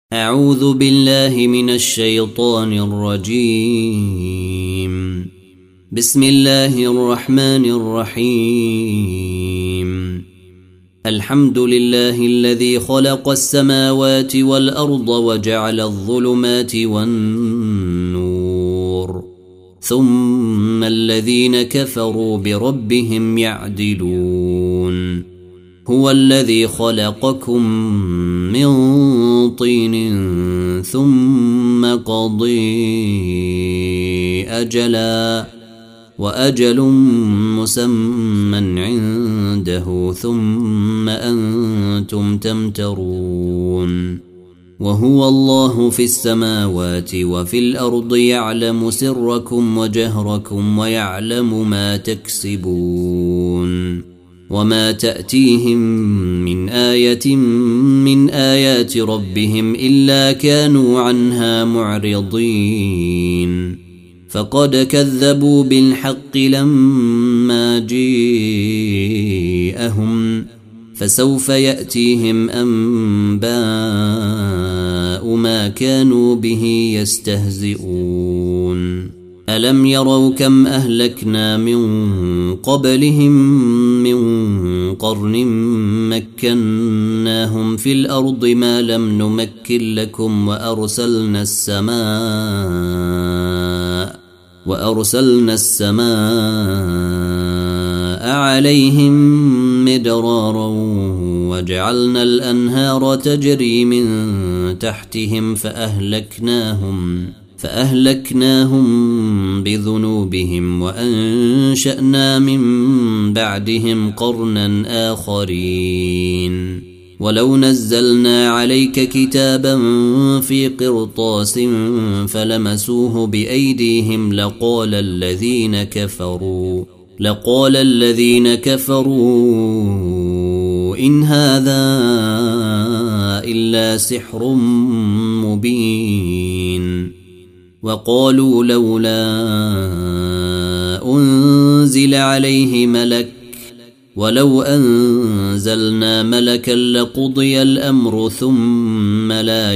أعوذ بالله من الشيطان الرجيم. بسم الله الرحمن الرحيم. الحمد لله الذي خلق السماوات والأرض وجعل الظلمات والنور ثم الذين كفروا بربهم يعدلون. هو الذي خلقكم من طين ثم قضي أجلا وأجل مسمى عنده ثم أنتم تمترون. وهو الله في السماوات وفي الأرض يعلم سركم وجهركم ويعلم ما تكسبون. وما تأتيهم من آية من آيات ربهم إلا كانوا عنها معرضين. فقد كذبوا بالحق لما جاءهم فسوف يأتيهم أنباء ما كانوا به يستهزئون. ألم يروا كم أهلكنا من قبلهم من قرن مكناهم في الأرض ما لم نمكن لكم وأرسلنا السماء عليهم مدرارا وجعلنا الأنهار تجري من تحتهم فأهلكناهم بذنوبهم وأنشأنا من بعدهم قرنا آخرين. ولو نزلنا عليك كتابا في قرطاس فلمسوه بأيديهم لقال الذين كفروا إن هذا إلا سحر مبين. وقالوا لولا أنزل عليه ملك ولو أنزلنا ملكا لقضي الأمر ثم لا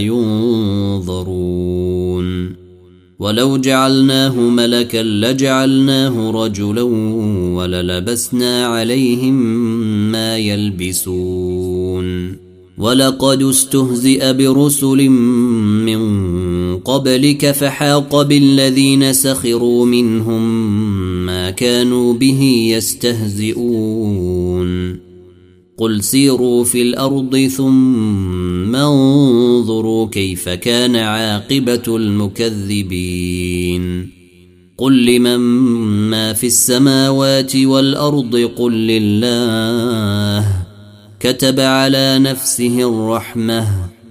ينظرون. ولو جعلناه ملكا لجعلناه رجلا وللبسنا عليهم ما يلبسون. ولقد استهزئ برسل من قبلك فحاق بالذين سخروا منهم ما كانوا به يستهزئون. قل سيروا في الأرض ثم انظروا كيف كان عاقبة المكذبين. قل لمن ما في السماوات والأرض قل لله كتب على نفسه الرحمة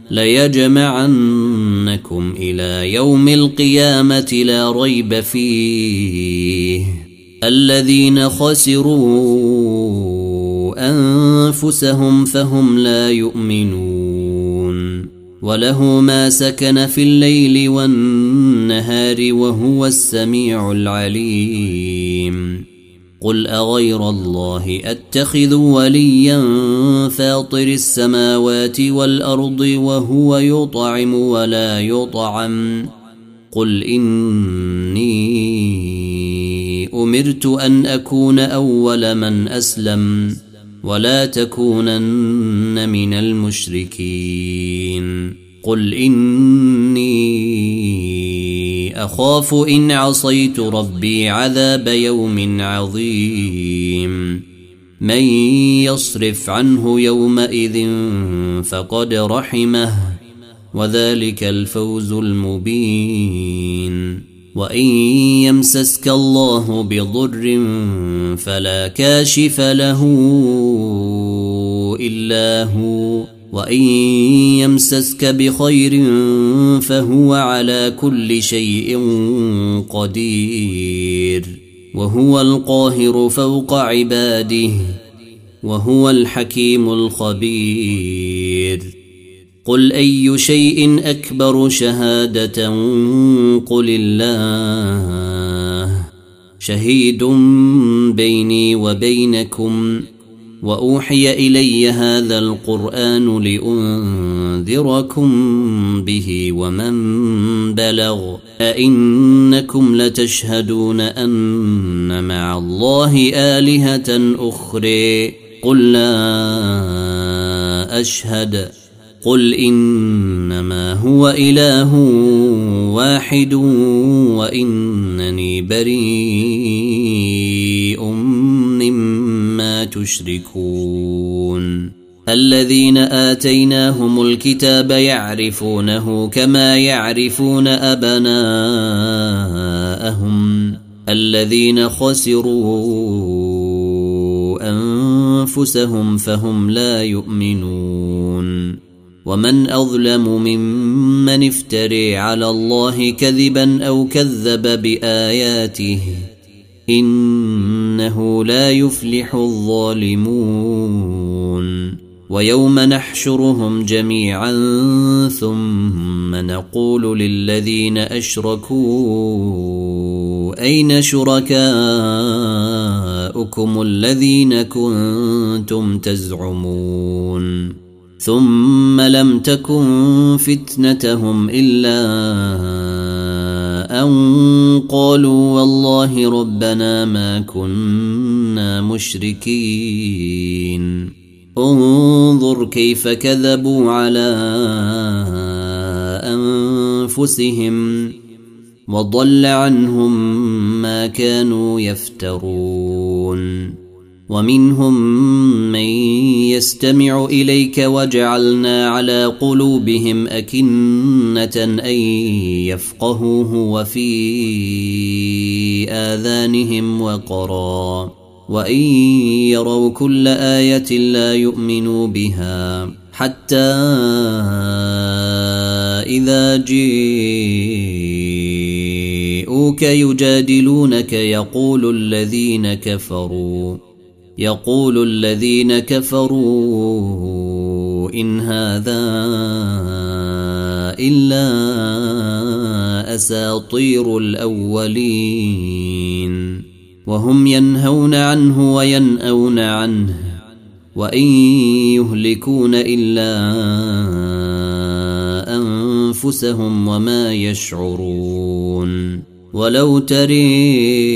ليجمعنكم إلى يوم القيامة لا ريب فيه. الذين خسروا أنفسهم فهم لا يؤمنون. وله ما سكن في الليل والنهار وهو السميع العليم. قل أغير الله أتخذ وليا فاطر السماوات والأرض وهو يطعم ولا يطعم. قل إني أمرت أن أكون أول من أسلم ولا تكونن من المشركين. قل إني أخاف إن عصيت ربي عذاب يوم عظيم. من يصرف عنه يومئذ فقد رحمه وذلك الفوز المبين. وإن يمسسك الله بضر فلا كاشف له إلا هو وإن يمسسك بخير فهو على كل شيء قدير. وهو القاهر فوق عباده وهو الحكيم الخبير. قل أي شيء أكبر شهادة قل الله شهيد بيني وبينكم وأوحي إلي هذا القرآن لأنذركم به ومن بلغ أئنكم لتشهدون أن مع الله آلهة أخرى قل لا أشهد قل إنما هو إله واحد وإنني بريء مما تشركون الذين آتيناهم الكتاب يعرفونه كما يعرفون أبناءهم الذين خسروا أنفسهم فهم لا يؤمنون ومن أظلم ممن افتري على الله كذبا أو كذب بآياته إنه لا يفلح الظالمون ويوم نحشرهم جميعا ثم نقول للذين أشركوا أين شركاؤكم الذين كنتم تزعمون ثم لم تكن فتنتهم إلا أن قالوا والله ربنا ما كنا مشركين انظر كيف كذبوا على أنفسهم وضل عنهم ما كانوا يفترون ومنهم من يستمع إليك وجعلنا على قلوبهم أكنة أن يفقهوه وفي آذانهم وقرا وإن يروا كل آية لا يؤمنوا بها حتى إذا جاءوك يجادلونك يقول الذين كفروا إن هذا إلا أساطير الأولين وهم ينهون عنه وينأون عنه وإن يهلكون إلا أنفسهم وما يشعرون ولو تري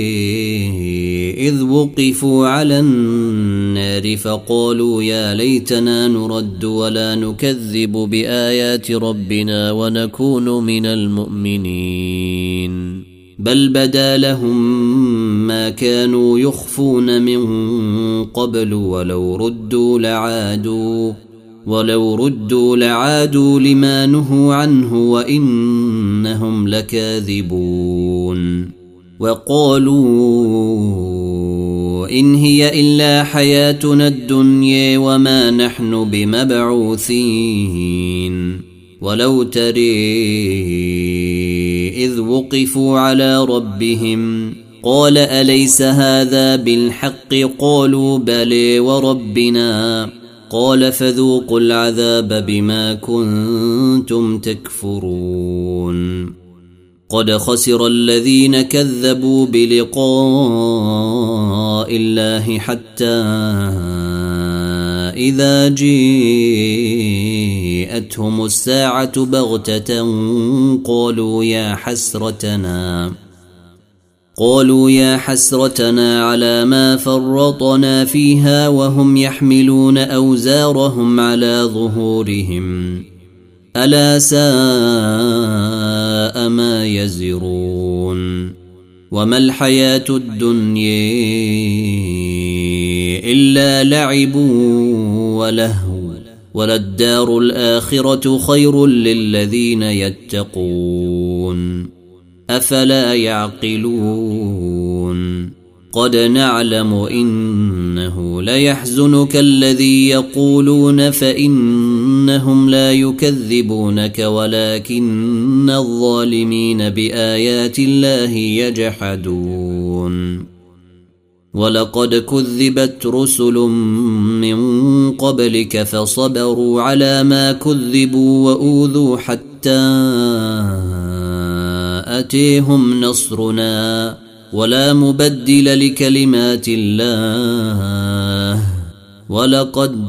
إذ وقفوا على النار فقالوا يا ليتنا نرد ولا نكذب بآيات ربنا ونكون من المؤمنين بل بدا لهم ما كانوا يخفون من قبل ولو ردوا لعادوا لما نهوا عنه وإنهم لكاذبون وقالوا إن هي إلا حياتنا الدنيا وما نحن بمبعوثين ولو تري إذ وقفوا على ربهم قال أليس هذا بالحق قالوا بلى وربنا قال فذوقوا العذاب بما كنتم تكفرون قد خسر الذين كذبوا بلقاء الله حتى إذا جاءتهم الساعة بغتة قالوا يا حسرتنا على ما فرطنا فيها وهم يحملون أوزارهم على ظهورهم ألا ساء ما يزرون وما الحياة الدنيا إلا لعب ولهو وللدار الآخرة خير للذين يتقون أفلا يعقلون قد نعلم إنه ليحزنك الذي يقولون فإنهم لا يكذبونك ولكن الظالمين بآيات الله يجحدون ولقد كذبت رسل من قبلك فصبروا على ما كذبوا وأوذوا حتى أتيهم نصرنا ولا مبدل لكلمات الله ولقد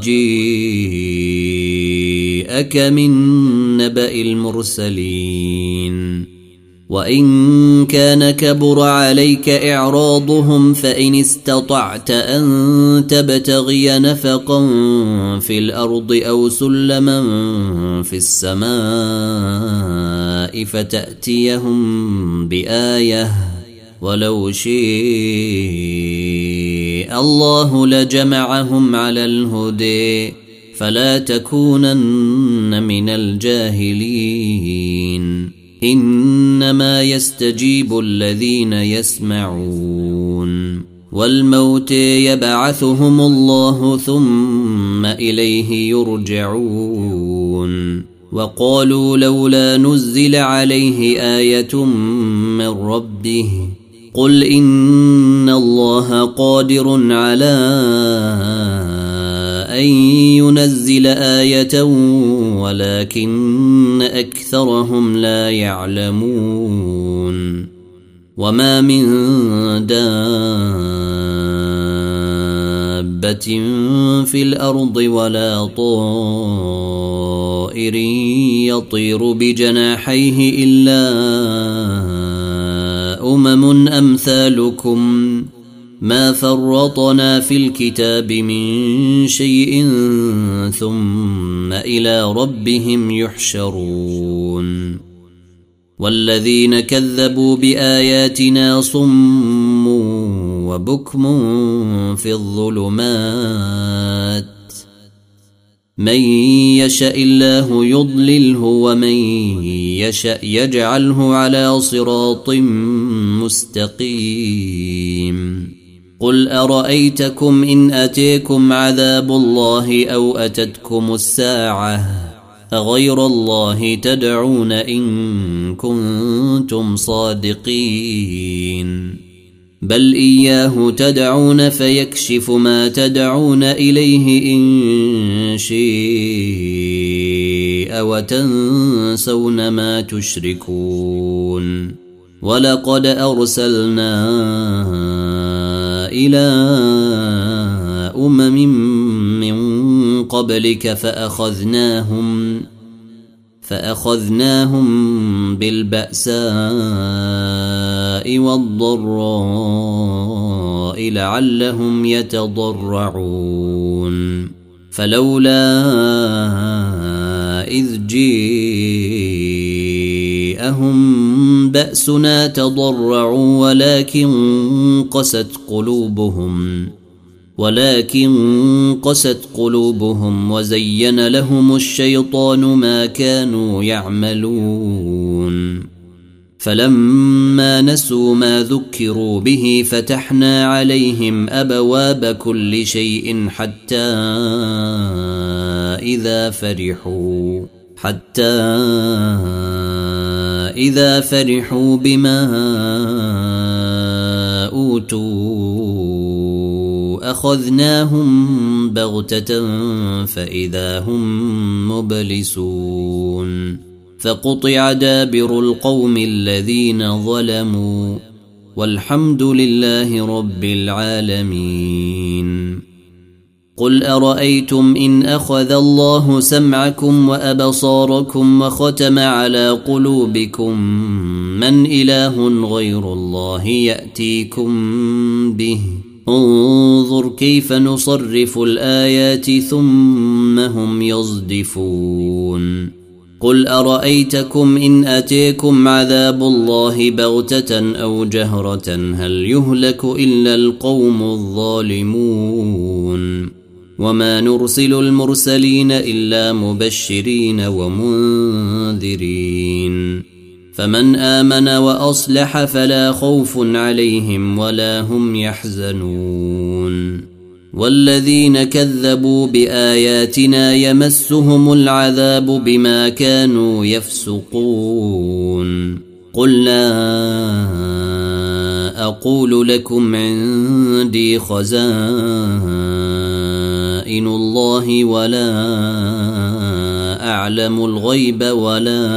جيءك من نبأ المرسلين وإن كان كبر عليك إعراضهم فإن استطعت أن تبتغي نفقا في الأرض أو سلما في السماء فتأتيهم بآية ولو شاء الله لجمعهم على الهدى فلا تكونن من الجاهلين إنما يستجيب الذين يسمعون والموت يبعثهم الله ثم إليه يرجعون وقالوا لولا نزل عليه آية من ربه قل إن الله قادر على أن ينزل آية ولكن أكثرهم لا يعلمون وما من دابة في الأرض ولا طائر يطير بجناحيه إلا أمم أمثالكم ما فرطنا في الكتاب من شيء ثم إلى ربهم يحشرون والذين كذبوا بآياتنا صم وبكم في الظلمات من يشاء الله يضلله ومن يشاء يجعله على صراط مستقيم قل أرأيتكم إن أتيكم عذاب الله أو أتتكم الساعة أغير الله تدعون إن كنتم صادقين بل إياه تدعون فيكشف ما تدعون إليه إن شاء وتنسون ما تشركون ولقد أرسلنا إلى أمم من قبلك فأخذناهم بالبأساء والضراء لعلهم يتضرعون فلولا إذ جاءهم بأسنا تضرعوا ولكن قست قلوبهم وزين لهم الشيطان ما كانوا يعملون فلما نسوا ما ذكروا به فتحنا عليهم أبواب كل شيء حتى إذا فرحوا بما أوتوا أخذناهم بغتة فإذا هم مبلسون فقطع دابر القوم الذين ظلموا والحمد لله رب العالمين قل أرأيتم إن أخذ الله سمعكم وأبصاركم وختم على قلوبكم من إله غير الله يأتيكم به انظر كيف نصرف الآيات ثم هم يصدفون قل أرأيتكم إن أتيكم عذاب الله بغتة أو جهرة هل يهلك إلا القوم الظالمون وما نرسل المرسلين إلا مبشرين ومنذرين فمن آمن وأصلح فلا خوف عليهم ولا هم يحزنون والذين كذبوا بآياتنا يمسهم العذاب بما كانوا يفسقون قل لا أقول لكم عندي خزائن الله ولا أعلم الغيب ولا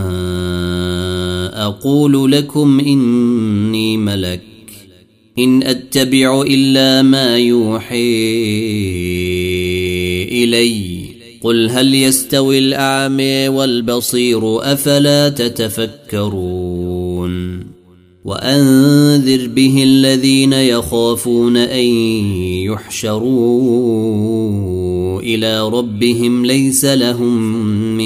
أقول لكم إني ملك إن أتبع إلا ما يوحي إلي قل هل يستوي الأعمى والبصير أفلا تتفكرون وأنذر به الذين يخافون أن يحشروا إلى ربهم ليس لهم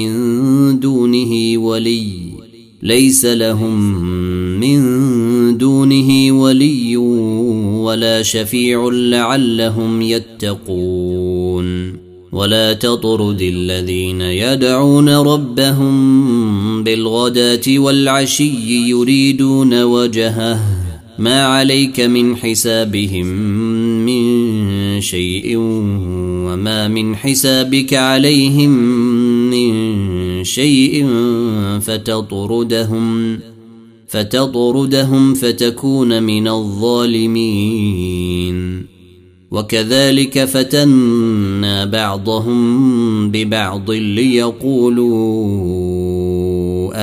من دونه ولي ولا شفيع لعلهم يتقون ولا تطرد الذين يدعون ربهم بالغداة والعشي يريدون وجهه ما عليك من حسابهم من شيء وما من حسابك عليهم من شيء فتطردهم فتكون من الظالمين وكذلك فتنا بعضهم ببعض ليقولوا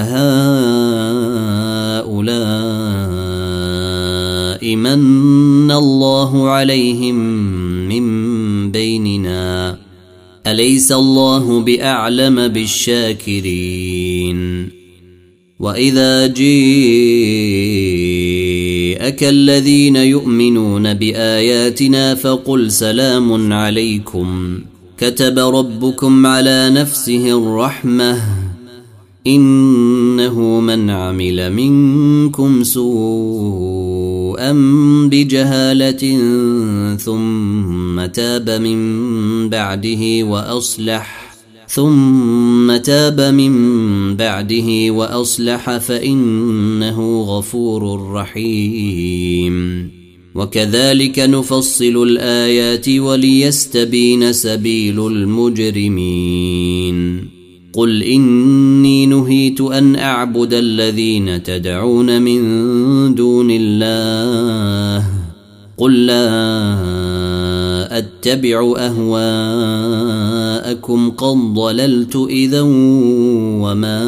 أهؤلاء من الله عليهم من بيننا أليس الله بأعلم بالشاكرين وإذا جاءك الذين يؤمنون بآياتنا فقل سلام عليكم كتب ربكم على نفسه الرحمة إنه من عمل منكم سوءا بجهالة ثم تاب من بعده وأصلح فإنه غفور رحيم وكذلك نفصل الآيات وليستبين سبيل المجرمين قل إني نهيت أن أعبد الذين تدعون من دون الله قل لا أتبع أهواءكم قد ضللت إذا وما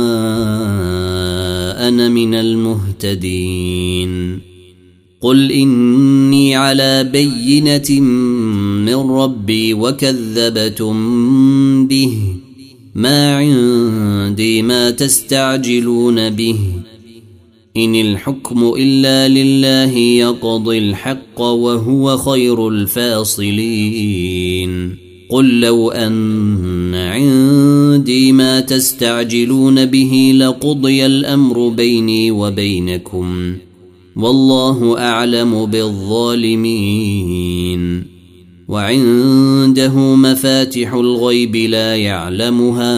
أنا من المهتدين قل إني على بينة من ربي وكذبتم به ما عندي ما تستعجلون به إن الحكم إلا لله يقضي الحق وهو خير الفاصلين قل لو أن عندي ما تستعجلون به لقضي الأمر بيني وبينكم والله أعلم بالظالمين وعنده مفاتح الغيب لا يعلمها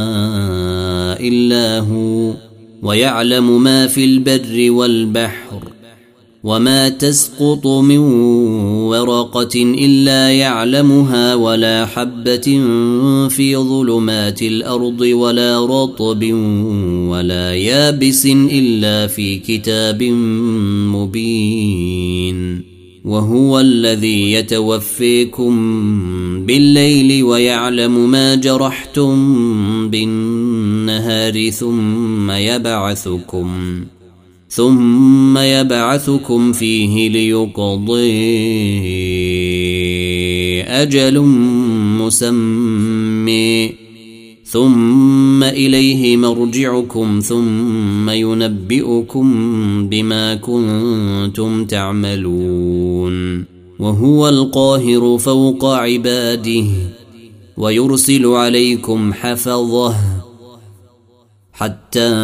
إلا هو ويعلم ما في البر والبحر وما تسقط من ورقة إلا يعلمها ولا حبة في ظلمات الأرض ولا رطب ولا يابس إلا في كتاب مبين وهو الذي يتوفيكم بالليل ويعلم ما جرحتم بالنهار ثم يبعثكم فيه ليقضي أجل مسمى ثم إليه مرجعكم ثم ينبئكم بما كنتم تعملون وهو القاهر فوق عباده ويرسل عليكم حفظه حتى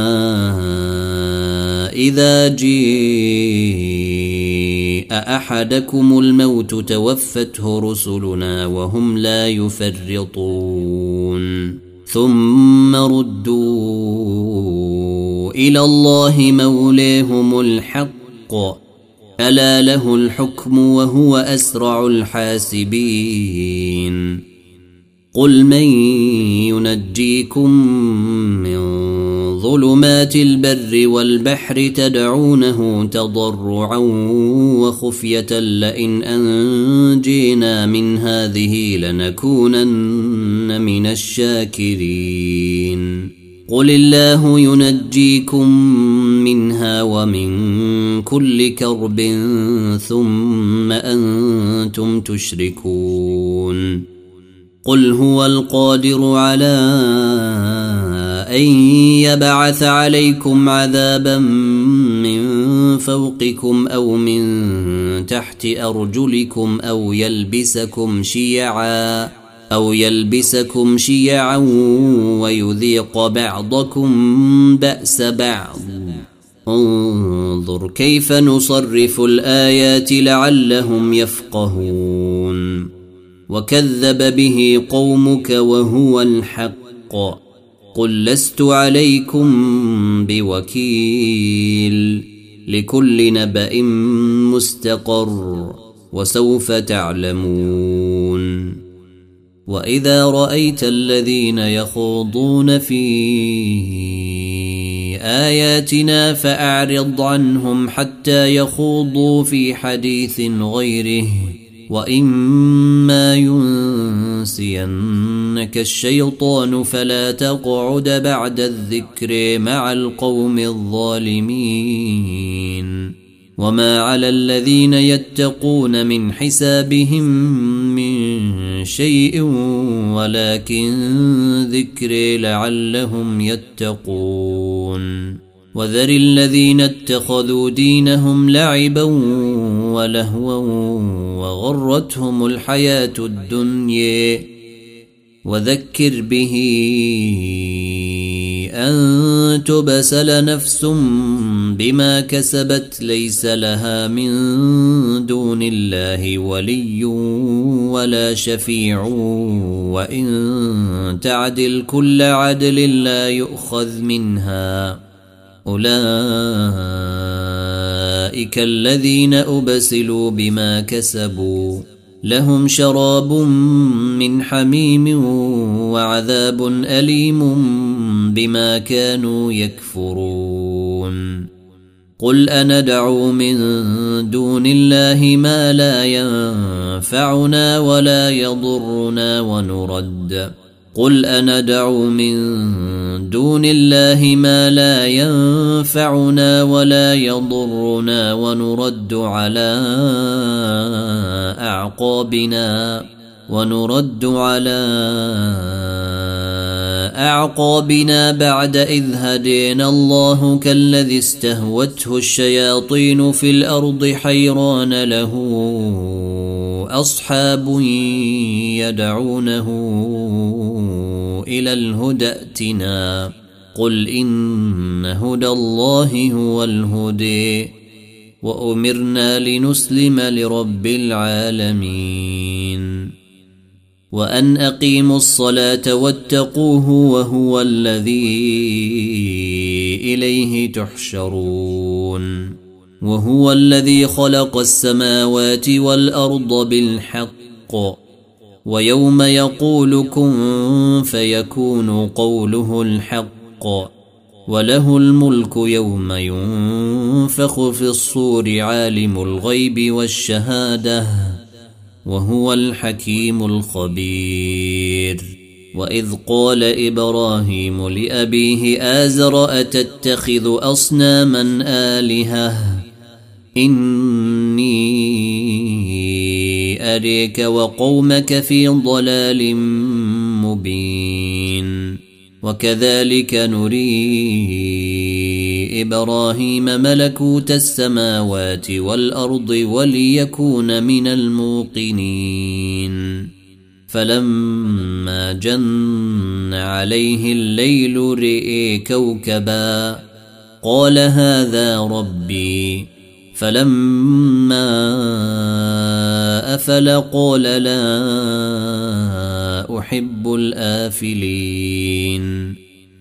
إذا جاء أحدكم الموت توفته رسلنا وهم لا يفرطون ثم ردوا إلى الله مولاهم الحق ألا له الحكم وهو أسرع الحاسبين قل من ينجيكم من ظلمات البر والبحر تدعونه تضرعا وخفية لئن أنجينا من هذه لنكونن من الشاكرين قل الله ينجيكم منها ومن كل كرب ثم أنتم تشركون قل هو القادر على أن يبعث عليكم عذابا من فوقكم أو من تحت أرجلكم أو يلبسكم شيعا ويذيق بعضكم بأس بعض. انظر كيف نصرف الآيات لعلهم يفقهون. وكذب به قومك وهو الحق. قل لست عليكم بوكيل. لكل نبأ مستقر وسوف تعلمون. وإذا رأيت الذين يخوضون في آياتنا فأعرض عنهم حتى يخوضوا في حديث غيره. وإما ينسينك الشيطان فلا تقعد بعد الذكر مع القوم الظالمين. وما على الذين يتقون من حسابهم من شيء ولكن ذكر لعلهم يتقون. وذر الذين اتخذوا دينهم لعبا ولهوا وغرتهم الحياة الدنيا. وذكر به أن تبسل نفس بما كسبت ليس لها من دون الله ولي ولا شفيع وإن تعدل كل عدل لا يؤخذ منها. أولئك الذين أبسلوا بما كسبوا لهم شراب من حميم وعذاب أليم بما كانوا يكفرون. قل أندعو من دون الله ما لا ينفعنا ولا يضرنا ونرد قل أندعو من دون الله ما لا ينفعنا ولا يضرنا ونرد على أعقابنا بعد إذ هدينا الله كالذي استهوته الشياطين في الأرض حيران له أصحاب يدعونه إلى الهدى ائتنا. قل إن هدى الله هو الهدي وأمرنا لنسلم لرب العالمين. وأن أقيموا الصلاة واتقوه وهو الذي إليه تحشرون. وهو الذي خلق السماوات والأرض بالحق ويوم يقول كن فيكون قوله الحق وله الملك يوم ينفخ في الصور عالم الغيب والشهادة وهو الحكيم الخبير. وإذ قال إبراهيم لأبيه آزر أتتخذ أصناما آلهة إني أريك وقومك في ضلال مبين. وكذلك نري إبراهيم ملكوت السماوات والأرض وليكون من الموقنين. فلما جن عليه الليل رئي كوكبا قال هذا ربي. فلما أفل قال لا أحب الآفلين.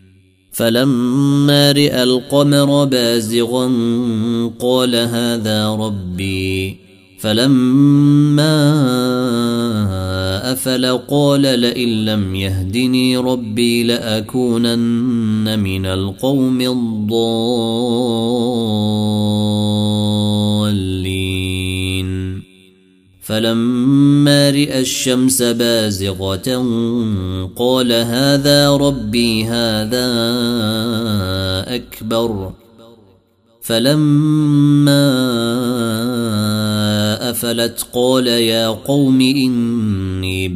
فلما رأى القمر بازغا قال هذا ربي. فلما أفل قال لئن لم يهدني ربي لأكونن من القوم الضالين. فلما رأى الشمس بازغة قال هذا ربي هذا أكبر. فلما أفلت قال يا قوم إني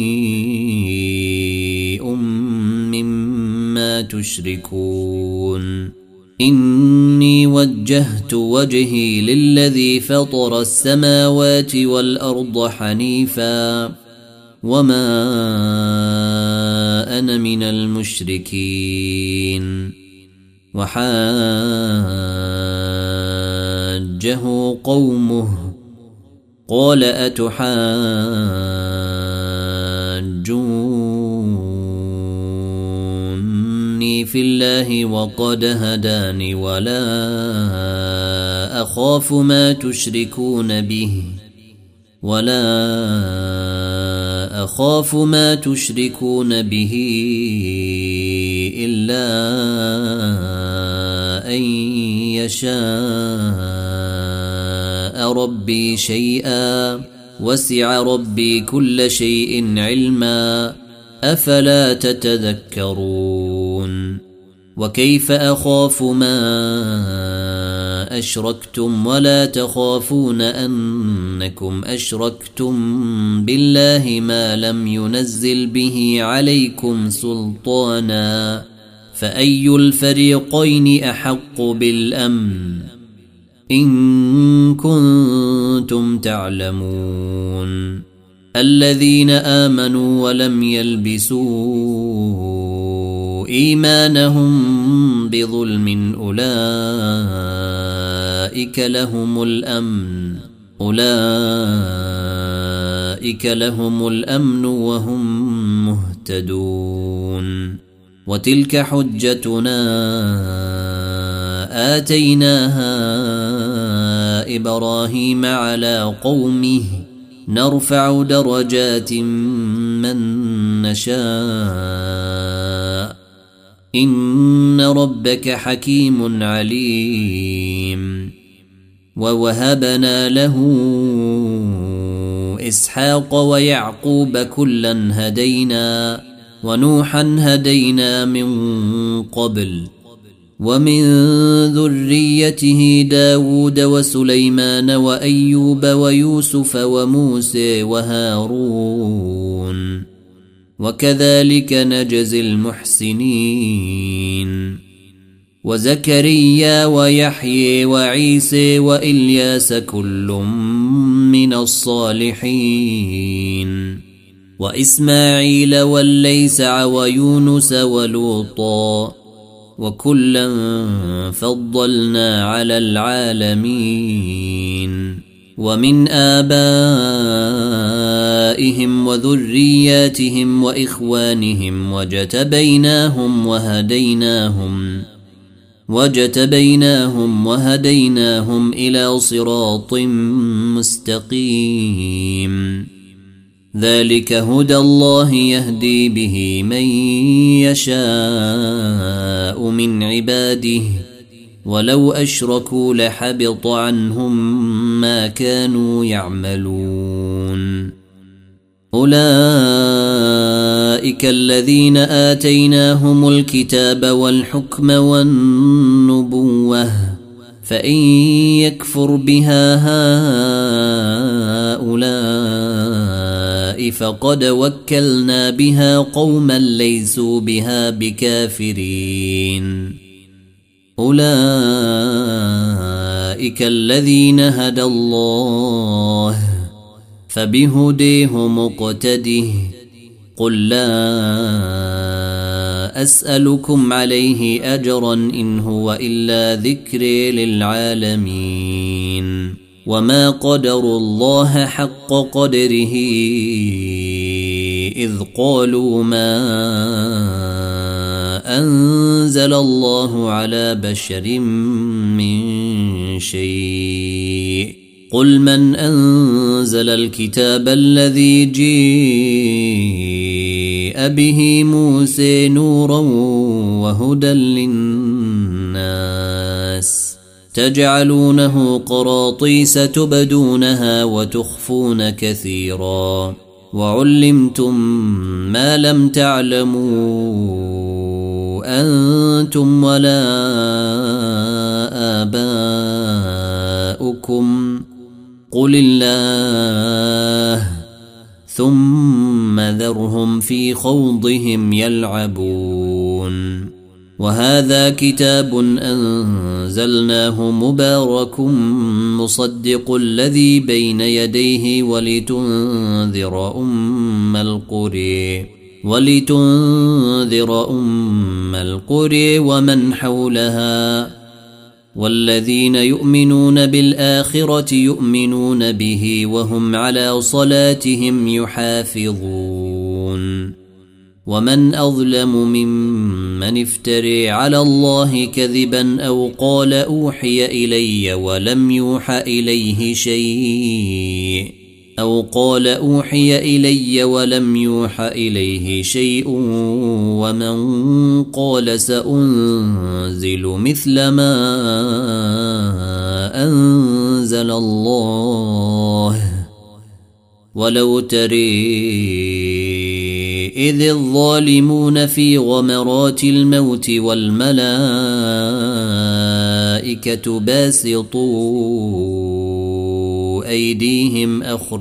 بريء مما تشركون إني وجهت وجهي للذي فطر السماوات والأرض حنيفا وما أنا من المشركين وحاجه قومه قال أتحاجوني في الله وقد هداني ولا أخاف ما تشركون به إلا أن يشاء ربي شيئا وسع ربي كل شيء علما أفلا تتذكرون وكيف أخاف ما أشركتم ولا تخافون أنكم أشركتم بالله ما لم ينزل به عليكم سلطانا فأي الفريقين أحق بالأمن إن كنتم تعلمون الذين آمنوا ولم يلبسوا إيمانهم بظلم أولئك لهم الأمن وهم مهتدون وتلك حجتنا آتيناها إبراهيم على قومه نرفع درجات من نشاء إن ربك حكيم عليم ووهبنا له إسحاق ويعقوب كلا هدينا ونوحا هدينا من قبل ومن ذريته داود وسليمان وأيوب ويوسف وموسى وهارون وكذلك نجزي المحسنين وزكريا ويحيى وعيسى وإلياس كل من الصالحين وإسماعيل واليسع ويونس ولوطا وكلا فضلنا على العالمين ومن آبائهم وذرياتهم وإخوانهم وجتبيناهم إلى صراط مستقيم ذلك هدى الله يهدي به من يشاء من عباده ولو أشركوا لحبط عنهم ما كانوا يعملون أولئك الذين آتيناهم الكتاب والحكم والنبوة فإن يكفر بها هؤلاء فقد وكلنا بها قوما ليسوا بها بكافرين أولئك الذين هدى الله فبهديه مقتده قل لا أسألكم عليه أجرا إن هو إلا ذكر للعالمين وما قدروا الله حق قدره إذ قالوا ما أنزل الله على بشر من شيء قل من أنزل الكتاب الذي جيء به موسى نورا وهدى للناس تجعلونه قراطيس تبدونها وتخفون كثيرا وعلمتم ما لم تعلموا أنتم ولا آباؤكم قل الله ثم ذرهم في خوضهم يلعبون وهذا كتاب أنزلناه مبارك مصدق الذي بين يديه ولتنذر أم القرى ومن حولها والذين يؤمنون بالآخرة يؤمنون به وهم على صلاتهم يحافظون ومن أظلم ممن افتري على الله كذبا أو قال أوحي إلي ولم يوحى إليه شيء ومن قال سأنزل مثل ما أنزل الله ولو تري إذ الظالمون في غمرات الموت والملائكة باسطوا أيديهم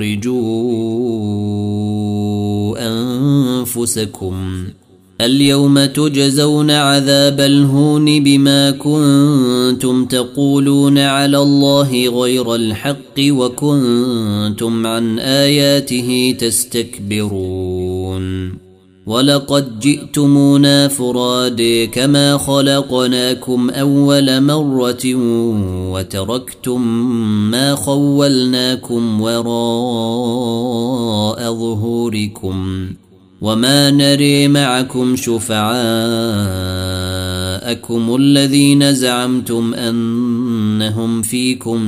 أخرجوا أنفسكم اليوم تجزون عذاب الهون بما كنتم تقولون على الله غير الحق وكنتم عن آياته تستكبرون ولقد جئتمونا فرادى كما خلقناكم أول مرة وتركتم ما خولناكم وراء ظهوركم وما نري معكم شفعاءكم الذين زعمتم أنهم فيكم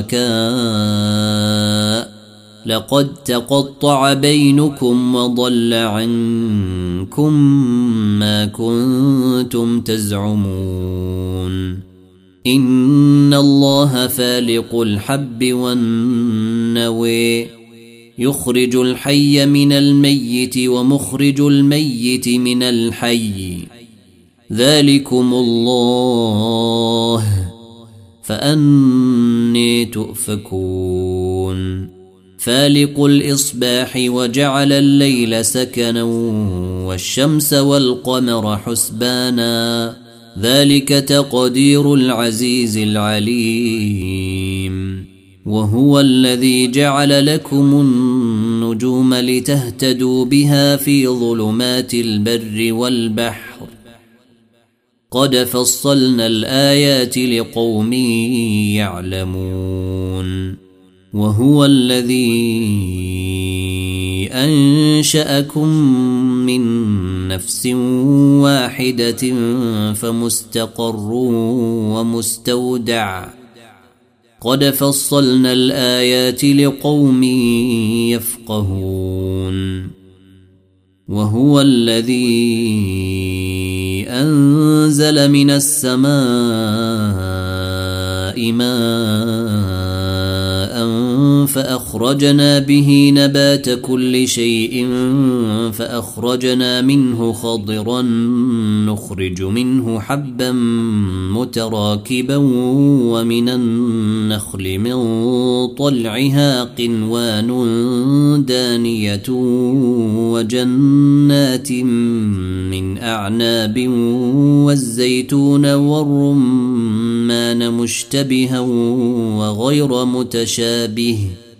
شركاء لقد تقطع بينكم وضل عنكم ما كنتم تزعمون إن الله فالق الحب والنوى يخرج الحي من الميت ومخرج الميت من الحي ذلكم الله فأني تؤفكون فالق الإصباح وجعل الليل سكنا والشمس والقمر حسبانا ذلك تقدير العزيز العليم وهو الذي جعل لكم النجوم لتهتدوا بها في ظلمات البر والبحر قد فصلنا الآيات لقوم يعلمون وهو الذي أنشأكم من نفس واحدة فمستقر ومستودع قد فصلنا الآيات لقوم يفقهون وهو الذي أنزل من السماء ماء فأخرجنا به نبات كل شيء فأخرجنا منه خضرا نخرج منه حبا متراكبا ومن النخل من طلعها قنوان دانية وجنات من أعناب والزيتون والرمان مشتبها وغير متشابه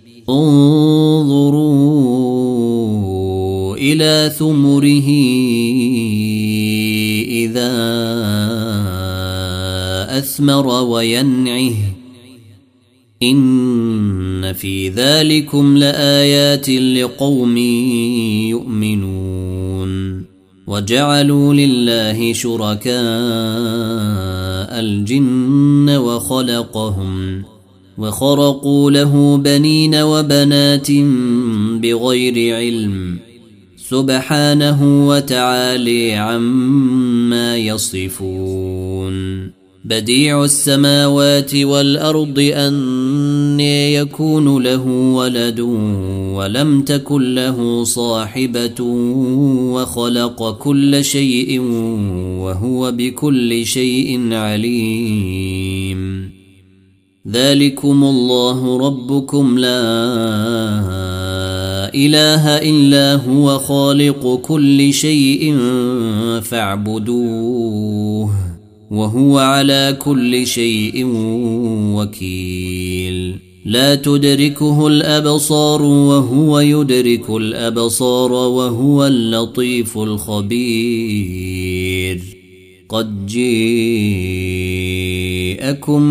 انظروا إلى ثمره إذا أثمر وينعه إن في ذلكم لآيات لقوم يؤمنون وجعلوا لله شركاء الجن وخرقوا له بنين وبنات بغير علم سبحانه وتعالى عما يصفون بديع السماوات والأرض أنى يكون له ولد ولم تكن له صاحبة وخلق كل شيء وهو بكل شيء عليم ذلكم الله ربكم لا إله إلا هو خالق كل شيء فاعبدوه وهو على كل شيء وكيل لا تدركه الأبصار وهو يدرك الأبصار وهو اللطيف الخبير قد جاءكم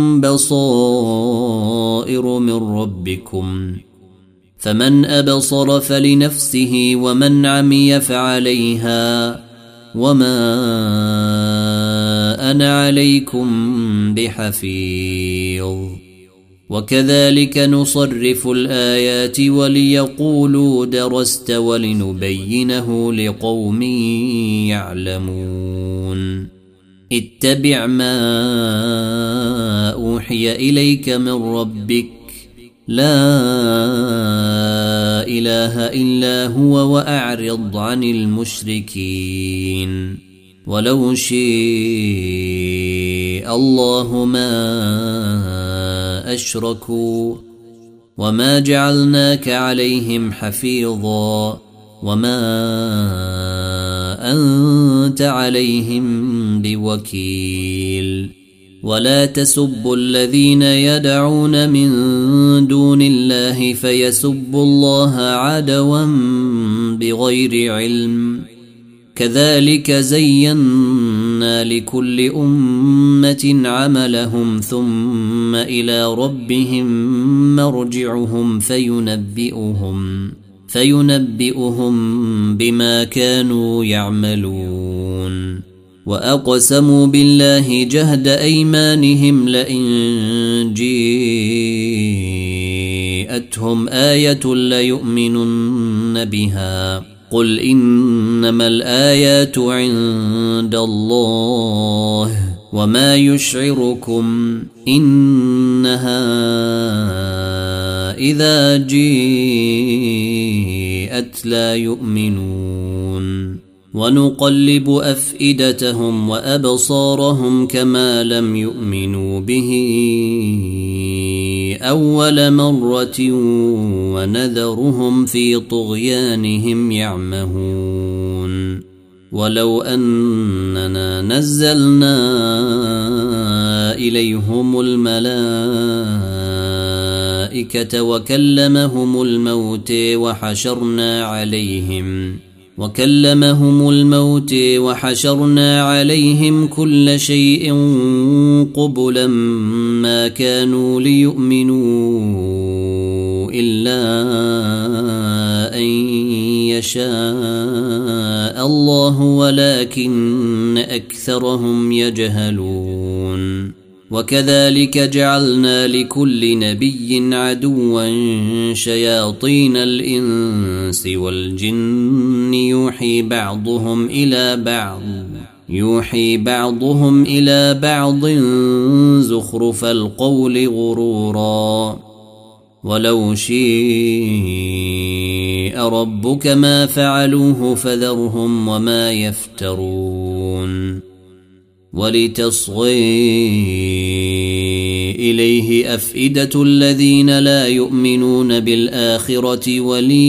بصائر من ربكم فمن أبصر فلنفسه ومن عمي فعليها وما أنا عليكم بحفيظ وكذلك نصرف الآيات وليقولوا درست ولنبينه لقوم يعلمون اتبع ما أوحي إليك من ربك لا إله إلا هو وأعرض عن المشركين ولو شاء الله ما أشركوا وما جعلناك عليهم حفيظا وما أنت عليهم بوكيل ولا تسبوا الذين يدعون من دون الله فيسبوا الله عدوا بغير علم كذلك زينا لكل أمة عملهم ثم إلى ربهم مرجعهم فينبئهم بما كانوا يعملون وأقسموا بالله جهد أيمانهم لئن جاءتهم آية ليؤمنن بها قل إنما الآيات عند الله وما يشعركم إنها إذا جاءت لا يؤمنون ونقلب أفئدتهم وأبصارهم كما لم يؤمنوا به أول مرة ونذرهم في طغيانهم يعمهون ولو أننا نزلنا إليهم الملائكة وكلمهم الموت وحشرنا عليهم كل شيء قبلا ما كانوا ليؤمنوا إلا أن يشاء الله ولكن أكثرهم يجهلون وكذلك جعلنا لكل نبي عدوا شياطين الإنس والجن يوحي بعضهم إلى بعض زخرف القول غرورا ولو شاء ربك ما فعلوه فذرهم وما يفترون ولتصغي إليه أفئدة الذين لا يؤمنون بالآخرة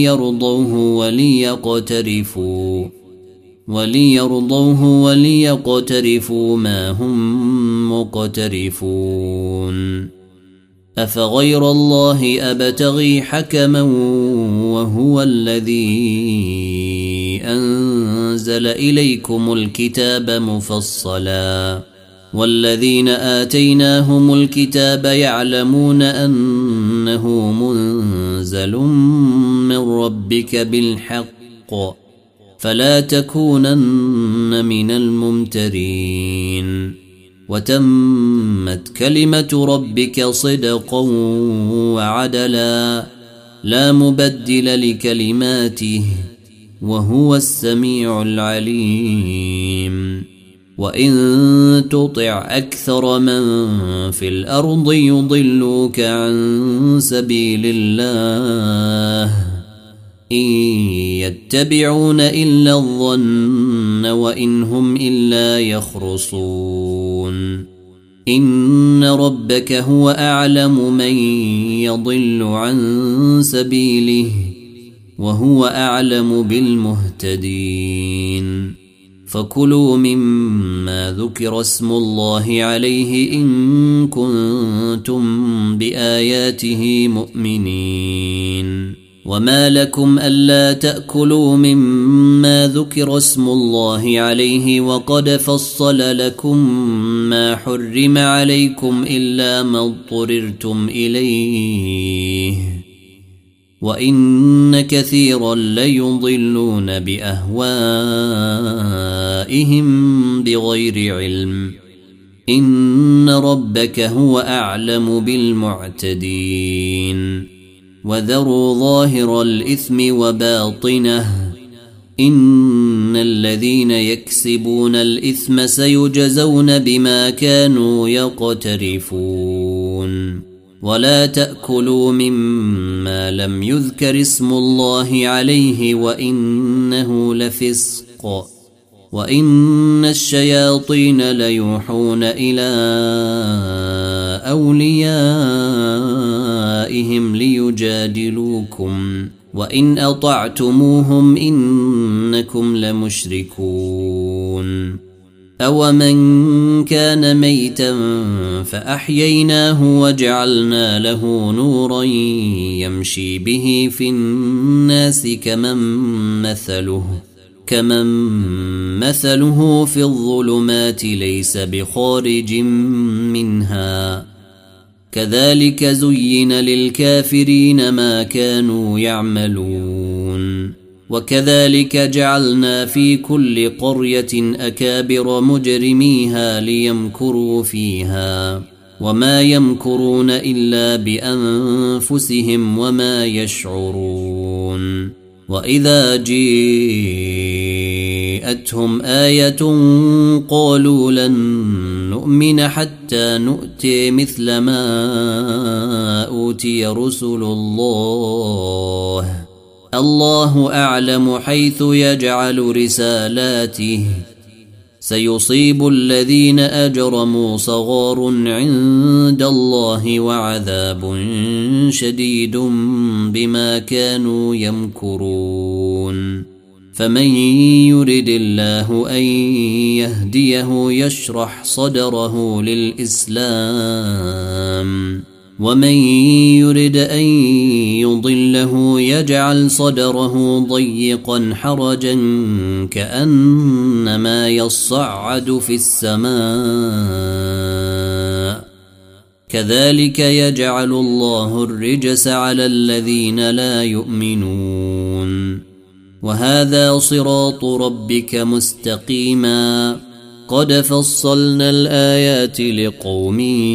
وليرضوه وليقترفوا ما هم مقترفون أفغير الله أبتغي حكما وهو الذي أنزل إليكم الكتاب مفصلا والذين آتيناهم الكتاب يعلمون أنه منزل من ربك بالحق فلا تكونن من الممترين وتمت كلمة ربك صدقا وعدلا لا مبدل لكلماته وهو السميع العليم وإن تطع أكثر من في الأرض يضلوك عن سبيل الله إن يتبعون إلا الظن وإن هم إلا يخرصون إن ربك هو أعلم من يضل عن سبيله وهو أعلم بالمهتدين فكلوا مما ذكر اسم الله عليه إن كنتم بآياته مؤمنين وما لكم ألا تأكلوا مما ذكر اسم الله عليه وقد فصل لكم ما حرم عليكم إلا ما اضطررتم إليه وإن كثيرا ليضلون بأهوائهم بغير علم إن ربك هو أعلم بالمعتدين وذروا ظاهر الإثم وباطنه إن الذين يكسبون الإثم سيجزون بما كانوا يقترفون ولا تأكلوا مما لم يذكر اسم الله عليه وإنه لفسق وإن الشياطين ليوحون إلى أوليائهم ليجادلوكم وإن أطعتموهم إنكم لمشركون أومن كان ميتا فأحييناه وجعلنا له نورا يمشي به في الناس كمن مثله في الظلمات ليس بخارج منها كذلك زين للكافرين ما كانوا يعملون وكذلك جعلنا في كل قرية أكابر مجرميها ليمكروا فيها وما يمكرون إلا بأنفسهم وما يشعرون وإذا جاءتهم آية قالوا لن نؤمن حتى نؤتي مثل ما أوتي رسل الله أعلم حيث يجعل رسالاته سيصيب الذين أجرموا صغار عند الله وعذاب شديد بما كانوا يمكرون فمن يرد الله أن يهديه يشرح صدره للإسلام ومن يرد أن يضله يجعل صدره ضيقا حرجا كأنما يصعد في السماء كذلك يجعل الله الرجس على الذين لا يؤمنون وهذا صراط ربك مستقيما قد فصلنا الآيات لقوم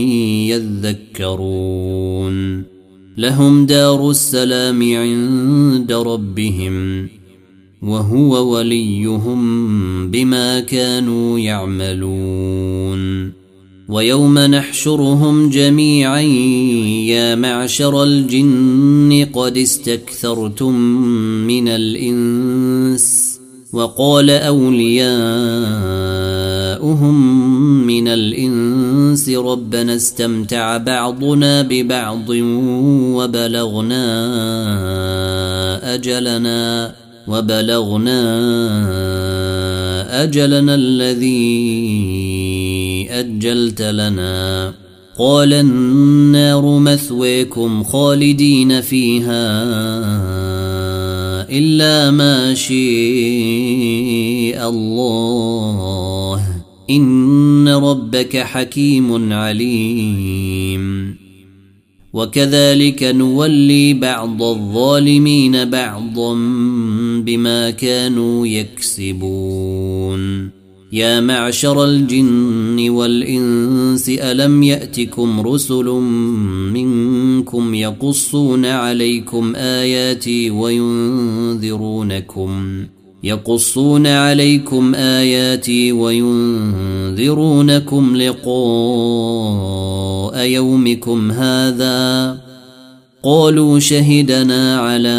يذكرون لهم دار السلام عند ربهم وهو وليهم بما كانوا يعملون ويوم نحشرهم جميعا يا معشر الجن قد استكثرتم من الإنس وقال أولياؤهم من الإنس ربنا استمتع بعضنا ببعض وبلغنا أجلنا الذي أجلت لنا قال النار مثويكم خالدين فيها إلا ما شاء الله إن ربك حكيم عليم وكذلك نولي بعض الظالمين بعضا بما كانوا يكسبون يا معشر الجن والإنس ألم يأتكم رسل منكم يقصون عليكم آياتي وينذرونكم لقاء يومكم هذا قالوا شهدنا على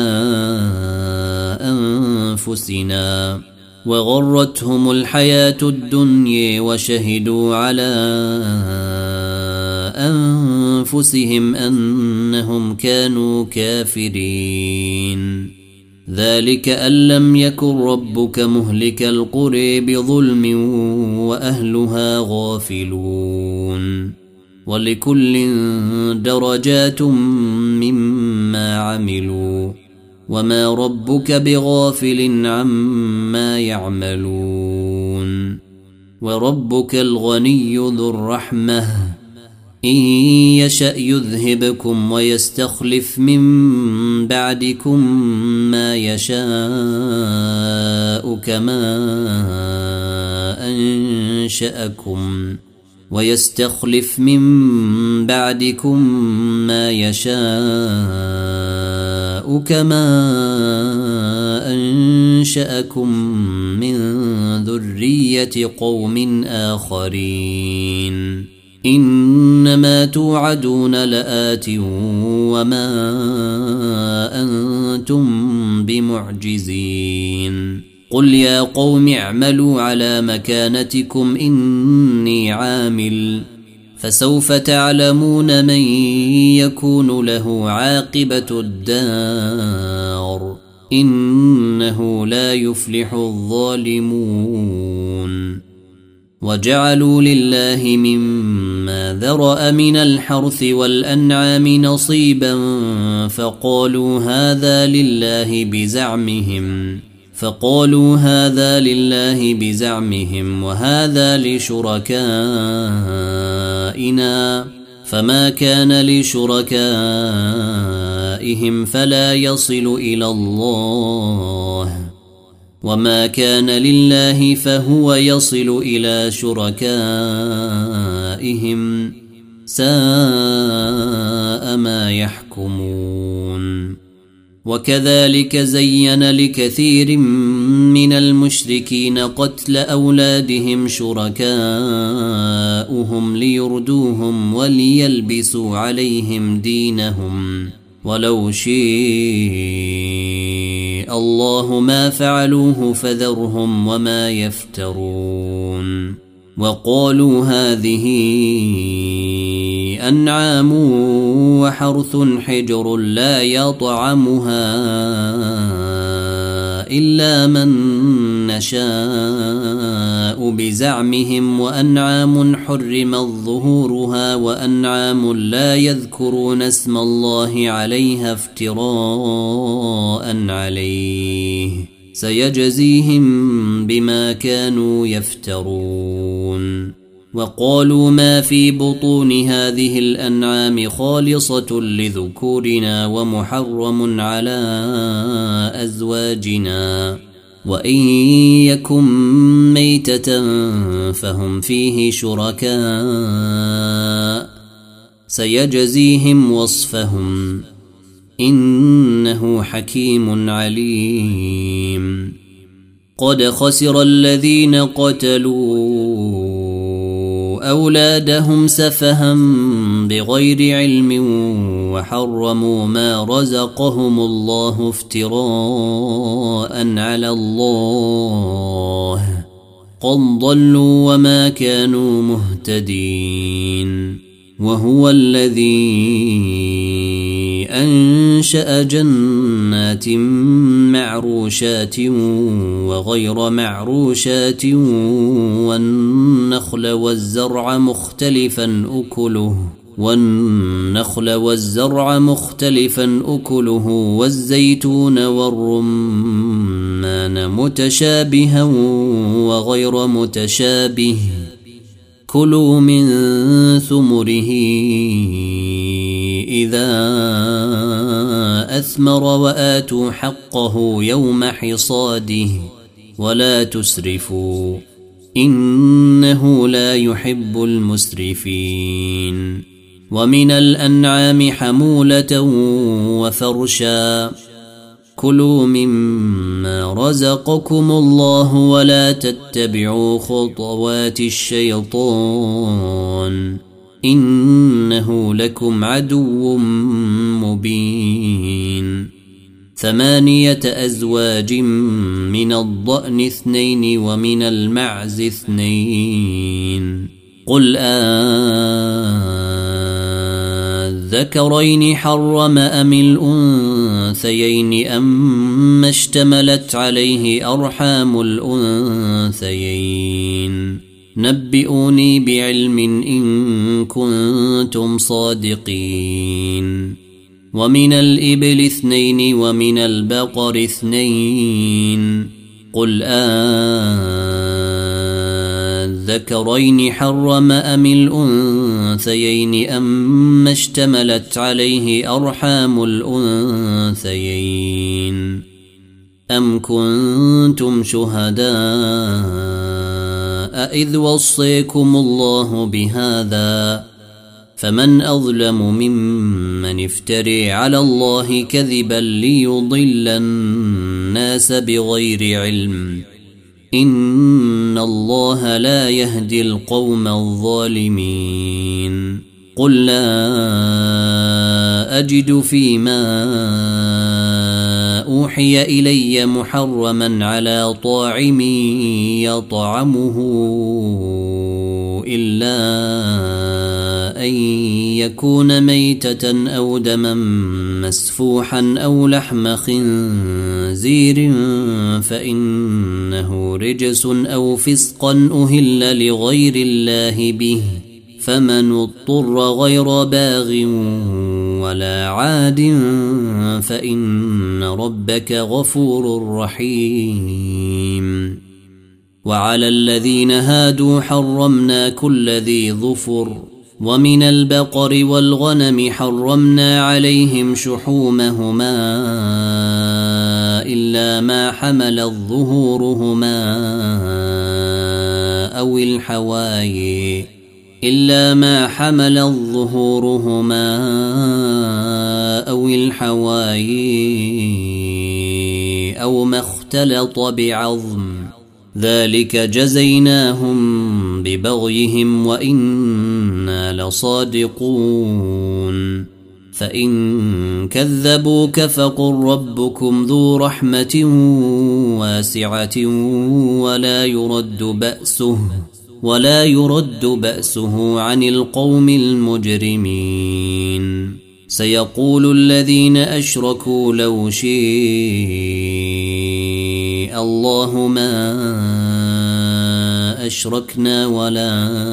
أنفسنا وغرتهم الحياة الدنيا وشهدوا على أنفسهم أنهم كانوا كافرين. ذلك أن لم يكن ربك مهلك القرى بظلم وأهلها غافلون. ولكل درجات مما عملوا وما ربك بغافل عما يعملون. وربك الغني ذو الرحمة إن يشأ يذهبكم ويستخلف من بعدكم ما يشاء كما أنشأكم من ذرية قوم آخرين. إنما توعدون لآت وما أنتم بمعجزين. قل يا قوم اعملوا على مكانتكم إني عامل فسوف تعلمون من يكون له عاقبة الدار إنه لا يفلح الظالمون. وجعلوا لله مما ذرأ من الحرث والأنعام نصيبا فقالوا هذا لله بزعمهم وهذا لشركائنا فما كان لشركائهم فلا يصل إلى الله وما كان لله فهو يصل إلى شركائهم ساء ما يحكمون. وكذلك زين لكثير من المشركين قتل أولادهم شركاؤهم ليردوهم وليلبسوا عليهم دينهم ولو شاء الله ما فعلوه فذرهم وما يفترون. وقالوا هذه أنعام وحرث حجر لا يطعمها إلا من نشاء بزعمهم وأنعام حرمت ظهورها وأنعام لا يذكرون اسم الله عليها افتراء عليه سيجزيهم بما كانوا يفترون. وقالوا ما في بطون هذه الأنعام خالصة لذكورنا ومحرم على أزواجنا وإن يكن ميتة فهم فيه شركاء سيجزيهم وصفهم إنه حكيم عليم. قد خسر الذين قتلوا أولادهم سفها بغير علم وحرموا ما رزقهم الله افتراء على الله قد ضلوا وما كانوا مهتدين. وهو الذي أنشأ جنات معروشات وغير معروشات والنخل والزرع مختلفا أكله والزيتون والرمان متشابها وغير متشابه كلوا من ثمره إذا أثمر وآتوا حقه يوم حصاده ولا تسرفوا إنه لا يحب المسرفين. ومن الأنعام حمولة وفرشا كلوا مما رزقكم الله ولا تتبعوا خطوات الشيطان إنه لكم عدو مبين. 8 أزواج من الضأن 2 ومن المعز 2 قل أذكرين حرم أم الأنثيين أما اشتملت عليه أرحام الأنثيين نبئوني بعلم إن كنتم صادقين ومن الإبل 2 ومن البقر 2 قل الذكرين حرم أم الأنثيين أما اشتملت عليه أرحام الأنثيين أم كنتم شهداء إذ وصيكم الله بهذا فمن أظلم ممن افتري على الله كذبا ليضل الناس بغير علم إن الله لا يهدي القوم الظالمين قل لا أجد فيما أوحي إلي محرما على طاعم يطعمه إلا أن يكون ميتة أو دما مسفوحا أو لحم خنزير فإنه رجس أو فسقا أهل لغير الله به فمن اضطر غير باغ ولا عاد فإن ربك غفور رحيم وعلى الذين هادوا حرمنا كل ذي ظفر ومن البقر والغنم حرمنا عليهم شحومهما إلا ما حملت ظهورهما أو الحواي أو ما اختلط بعظم ذلك جزيناهم ببغيهم وإنا لصادقون فإن كذبوك فقل ربكم ذو رحمة واسعة ولا يرد بأسه عن القوم المجرمين سيقول الذين أشركوا لو شاء الله ما أشركنا ولا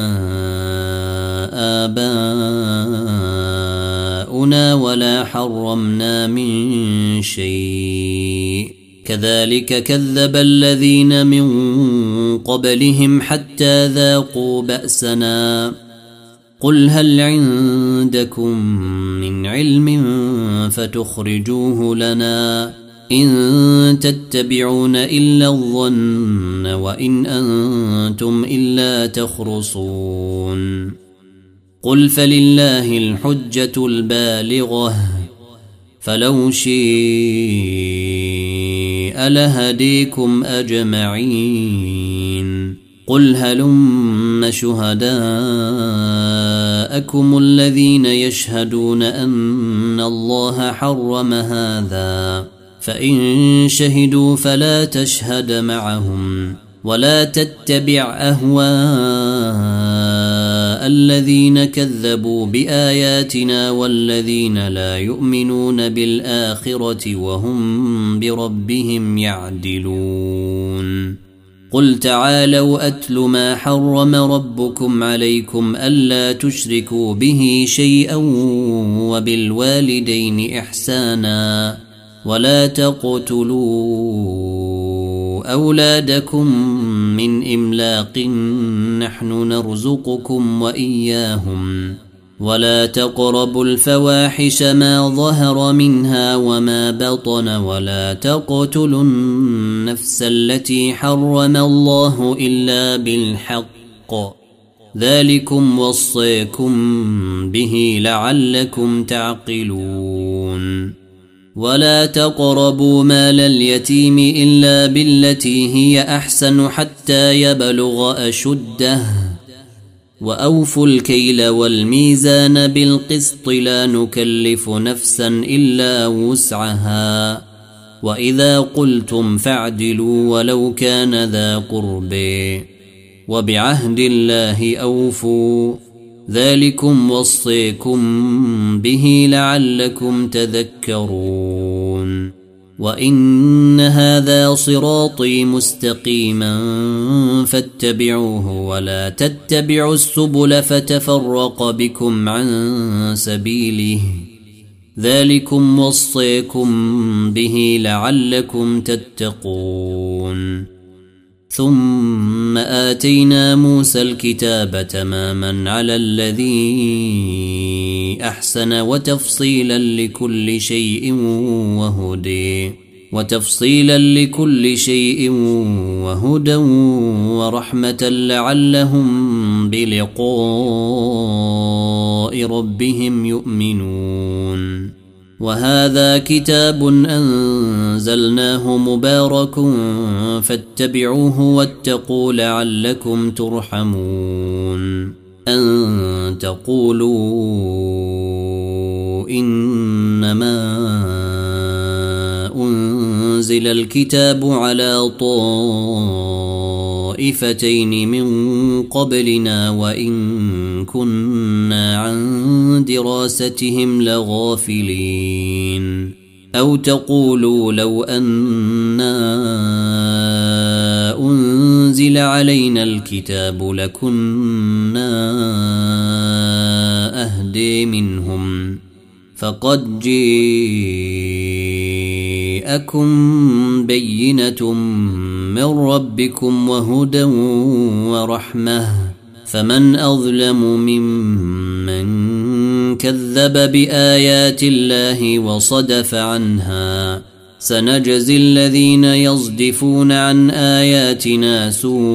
آباؤنا ولا حرمنا من شيء كذلك كذب الذين من قبلهم حتى ذاقوا بأسنا قل هل عندكم من علم فتخرجوه لنا إن تتبعون إلا الظن وإن أنتم إلا تخرصون قل فلله الحجة البالغة فلو شاء لهديكم أجمعين قل هلم شهداءكم الذين يشهدون أن الله حرم هذا فإن شهدوا فلا تشهد معهم ولا تتبع أهواء الذين كذبوا بآياتنا والذين لا يؤمنون بالآخرة وهم بربهم يعدلون قل تعالوا أتل ما حرم ربكم عليكم ألا تشركوا به شيئا وبالوالدين إحسانا ولا تقتلوا أولادكم من إملاق نحن نرزقكم وإياهم ولا تقربوا الفواحش ما ظهر منها وما بطن ولا تقتلوا النفس التي حرم الله إلا بالحق ذلكم وصيكم به لعلكم تعقلون ولا تقربوا مال اليتيم إلا بالتي هي أحسن حتى يبلغ أشده وأوفوا الكيل والميزان بالقسط لا نكلف نفسا إلا وسعها وإذا قلتم فاعدلوا ولو كان ذا قرب وبعهد الله أوفوا ذلكم وصيكم به لعلكم تذكرون وإن هذا صراطي مستقيما فاتبعوه ولا تتبعوا السبل فتفرق بكم عن سبيله ذلكم وصيكم به لعلكم تتقون ثم آتينا موسى الكتاب تماما على الذي أحسن وتفصيلا لكل شيء وهدى ورحمة لعلهم بلقاء ربهم يؤمنون وهذا كتاب أنزلناه مبارك فاتبعوه واتقوا لعلكم ترحمون أن تقولوا إنما أنزل الكتاب على طائفتين من قبلنا وإن كنا عن دراستهم لغافلين أو تقولوا لو أنا أنزل علينا الكتاب لكنا أهدي منهم فقد جاءكم بينة من ربكم وهدى ورحمة فمن أظلم ممن كذب بآيات الله وصدف عنها سنجزي الذين يصدفون عن آياتنا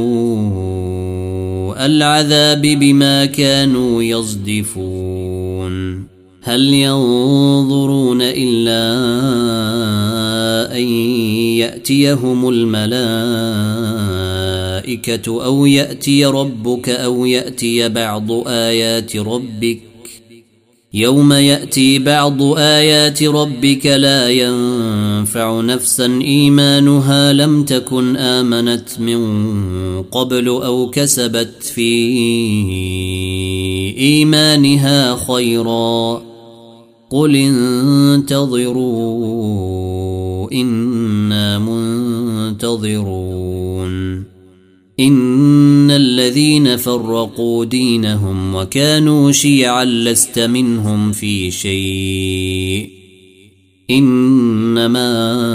سوء العذاب بما كانوا يصدفون هل ينظرون إلا أن يأتيهم الملائكة أو يأتي ربك أو يأتي بعض آيات ربك يوم يأتي بعض آيات ربك لا ينفع نفسا إيمانها لم تكن آمنت من قبل أو كسبت في إيمانها خيرا قل انتظروا إنا منتظرون إن الذين فرقوا دينهم وكانوا شيعا لست منهم في شيء إنما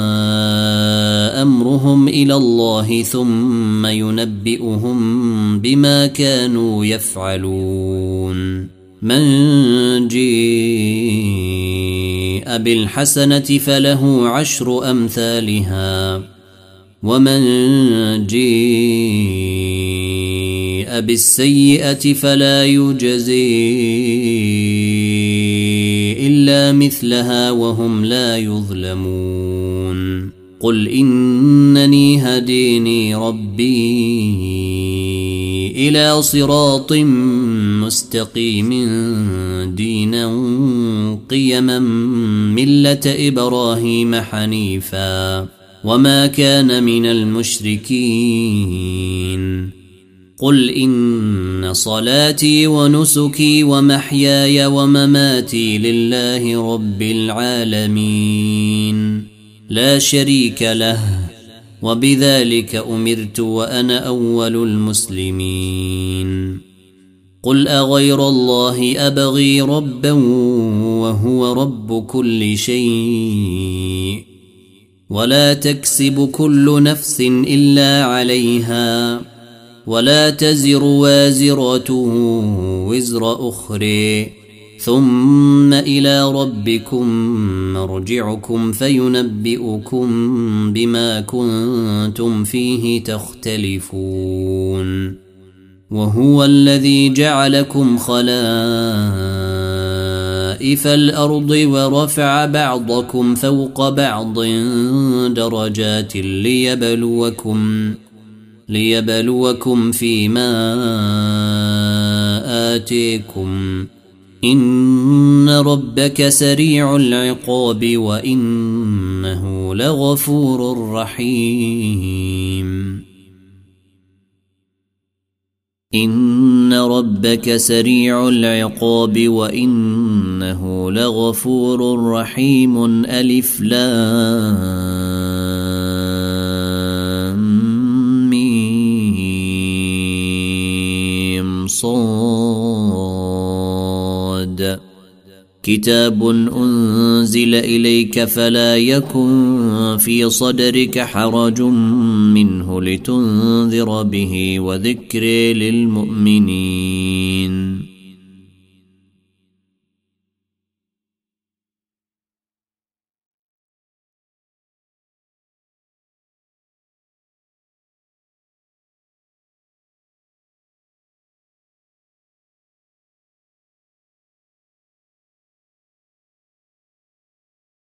أمرهم إلى الله ثم ينبئهم بما كانوا يفعلون من جاء بالحسنة فله 10 أمثالها ومن جاء بالسيئة فلا يجزي إلا مثلها وهم لا يظلمون قل إنني هديني ربي إلى صراط مستقيم دينا قيما ملة إبراهيم حنيفا وما كان من المشركين قل إن صلاتي ونسكي ومحياي ومماتي لله رب العالمين لا شريك له وبذلك أمرت وأنا أول المسلمين قل أغير الله أبغي ربا وهو رب كل شيء ولا تكسب كل نفس إلا عليها ولا تزر وازرة وزر أخرى ثم إلى ربكم مرجعكم فينبئكم بما كنتم فيه تختلفون وهو الذي جعلكم خلائف الأرض ورفع بعضكم فوق بعض درجات ليبلوكم فيما آتيكم إن ربك سريع العقاب وإنه لغفور رحيم إن ربك سريع العقاب وإنه لغفور رحيم. ألف لام ميم صاد كتاب أنزل إليك فلا يكن في صدرك حرج منه لتنذر به وذكر للمؤمنين.